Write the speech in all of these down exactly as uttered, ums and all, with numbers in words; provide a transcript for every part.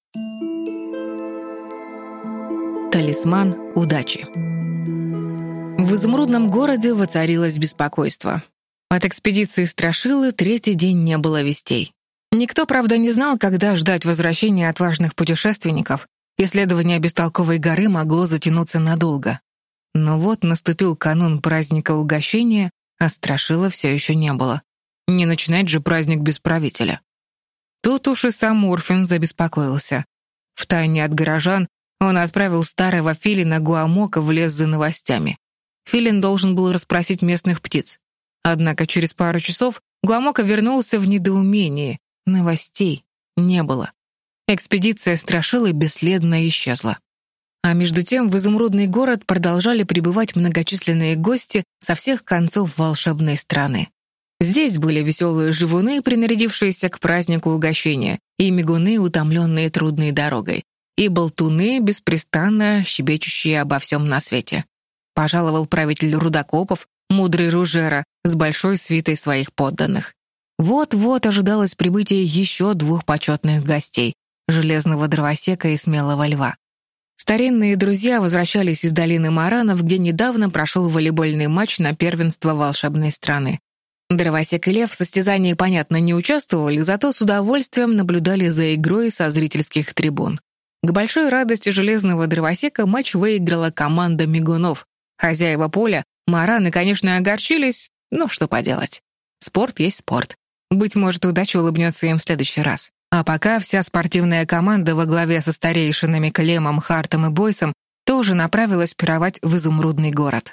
Талисман удачи. В изумрудном городе воцарилось беспокойство. От экспедиции Страшилы третий день не было вестей. Никто, правда, не знал, когда ждать возвращения отважных путешественников. Исследование бестолковой горы могло затянуться надолго. Но вот наступил канун праздника угощения, а Страшила все еще не было. Не начинать же праздник без правителя. Тут уж и сам Урфин забеспокоился. Втайне от горожан он отправил старого филина Гуамока в лес за новостями. Филин должен был расспросить местных птиц. Однако через пару часов Гуамока вернулся в недоумении. Новостей не было. Экспедиция Страшилы бесследно исчезла. А между тем в изумрудный город продолжали прибывать многочисленные гости со всех концов волшебной страны. Здесь были веселые живуны, принарядившиеся к празднику угощения, и мигуны, утомленные трудной дорогой, и болтуны, беспрестанно щебечущие обо всем на свете. Пожаловал правитель Рудокопов, мудрый Ружера, с большой свитой своих подданных. Вот-вот ожидалось прибытие еще двух почетных гостей — железного дровосека и смелого льва. Старинные друзья возвращались из долины Маранов, где недавно прошел волейбольный матч на первенство волшебной страны. Дровосек и лев в состязании, понятно, не участвовали, зато с удовольствием наблюдали за игрой со зрительских трибун. К большой радости железного дровосека матч выиграла команда мигунов. Хозяева поля, мараны, конечно, огорчились, но что поделать. Спорт есть спорт. Быть может, удача улыбнется им в следующий раз. А пока вся спортивная команда во главе со старейшинами Клемом, Хартом и Бойсом тоже направилась пировать в изумрудный город.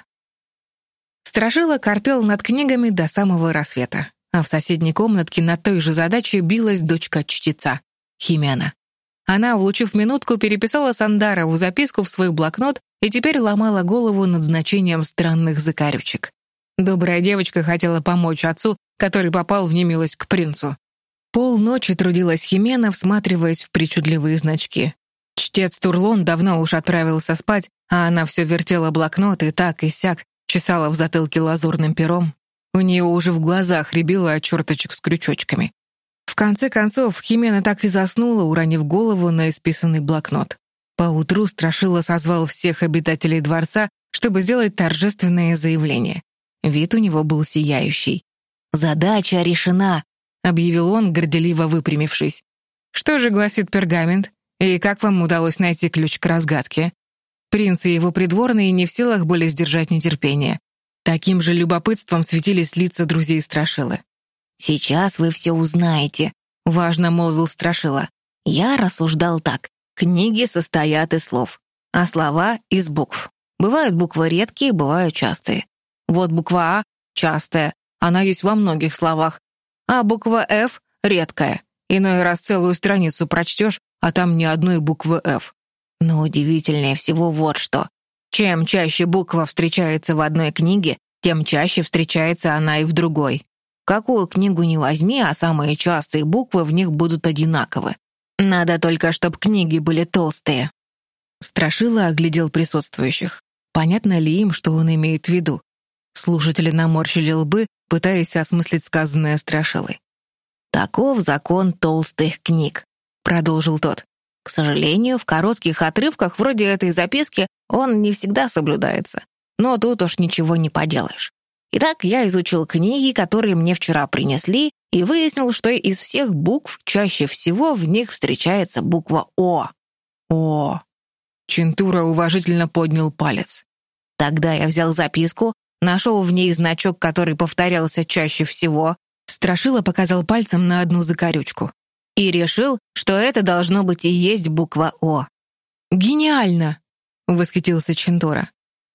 Страшила корпел над книгами до самого рассвета, а в соседней комнатке над той же задачей билась дочка чтеца, Химена. Она, улучив минутку, переписала Сандарову записку в свой блокнот и теперь ломала голову над значением странных закорючек. Добрая девочка хотела помочь отцу, который попал в немилость к принцу. Полночи трудилась Химена, всматриваясь в причудливые значки. Чтец Турлон давно уж отправился спать, а она все вертела блокнот и так и сяк, чесала в затылке лазурным пером. У нее уже в глазах рябило от черточек с крючочками. В конце концов, Химена так и заснула, уронив голову на исписанный блокнот. Поутру Страшила созвал всех обитателей дворца, чтобы сделать торжественное заявление. Вид у него был сияющий. «Задача решена», — объявил он, горделиво выпрямившись. «Что же гласит пергамент? И как вам удалось найти ключ к разгадке?» Принц и его придворные не в силах были сдержать нетерпение. Таким же любопытством светились лица друзей Страшилы. «Сейчас вы все узнаете», — важно молвил Страшила. «Я рассуждал так. Книги состоят из слов, а слова — из букв. Бывают буквы редкие, бывают частые. Вот буква «А» — частая, она есть во многих словах, а буква «Ф» — редкая. Иной раз целую страницу прочтешь, а там ни одной буквы «Ф». Но удивительнее всего вот что. Чем чаще буква встречается в одной книге, тем чаще встречается она и в другой. Какую книгу ни возьми, а самые частые буквы в них будут одинаковы. Надо только, чтобы книги были толстые». Страшила оглядел присутствующих. Понятно ли им, что он имеет в виду? Слушатели наморщили лбы, пытаясь осмыслить сказанное Страшилой. «Таков закон толстых книг», — продолжил тот. «К сожалению, в коротких отрывках вроде этой записки он не всегда соблюдается. Но тут уж ничего не поделаешь. Итак, я изучил книги, которые мне вчера принесли, и выяснил, что из всех букв чаще всего в них встречается буква «О». «О». Чинтура уважительно поднял палец. Тогда я взял записку, нашел в ней значок, который повторялся чаще всего. Страшила показал пальцем на одну закорючку. И решил, что это должно быть и есть буква «О». «Гениально!» — восхитился Чинтура.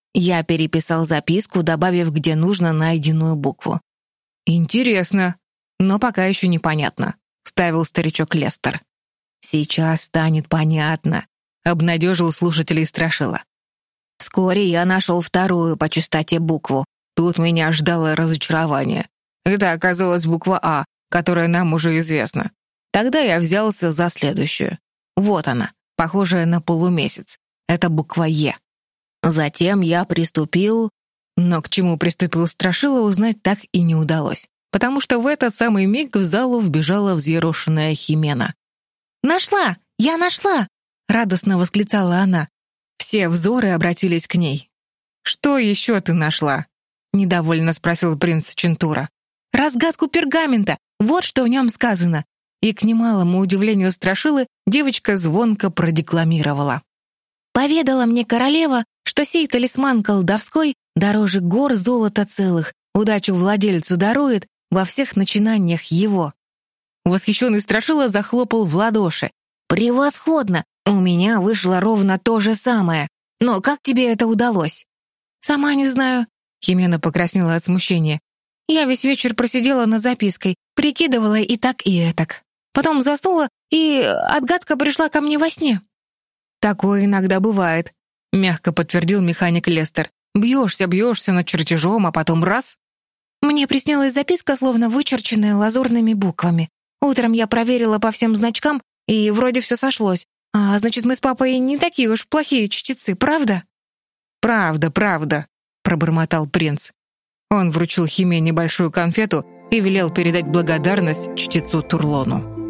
Я переписал записку, добавив где нужно найденную букву. «Интересно, но пока еще непонятно», — вставил старичок Лестер. «Сейчас станет понятно», — обнадежил слушателей Страшила. Вскоре я нашел вторую по частоте букву. Тут меня ждало разочарование. Это оказалась буква «А», которая нам уже известна. Тогда я взялся за следующую. Вот она, похожая на полумесяц. Это буква «Е». Затем я приступил... Но к чему приступил Страшила, узнать так и не удалось, потому что в этот самый миг в залу вбежала взъерошенная Химена. «Нашла! Я нашла!» — радостно восклицала она. Все взоры обратились к ней. «Что еще ты нашла?» — недовольно спросил принц Чентура. «Разгадку пергамента! Вот что в нем сказано!» И к немалому удивлению Страшилы девочка звонко продекламировала. «Поведала мне королева, что сей талисман колдовской дороже гор золота целых, удачу владельцу дарует во всех начинаниях его». Восхищенный Страшила захлопал в ладоши. «Превосходно! У меня вышло ровно то же самое. Но как тебе это удалось?» «Сама не знаю», — Химена покраснела от смущения. «Я весь вечер просидела над запиской, прикидывала и так, и этак. Потом заснула, и отгадка пришла ко мне во сне». «Такое иногда бывает», — мягко подтвердил механик Лестер. «Бьешься, бьешься над чертежом, а потом раз». «Мне приснилась записка, словно вычерченная лазурными буквами. Утром я проверила по всем значкам, и вроде все сошлось. А значит, мы с папой не такие уж плохие чтецы, правда?» «Правда, правда», — пробормотал принц. Он вручил Химе небольшую конфету и велел передать благодарность чтецу Турлону.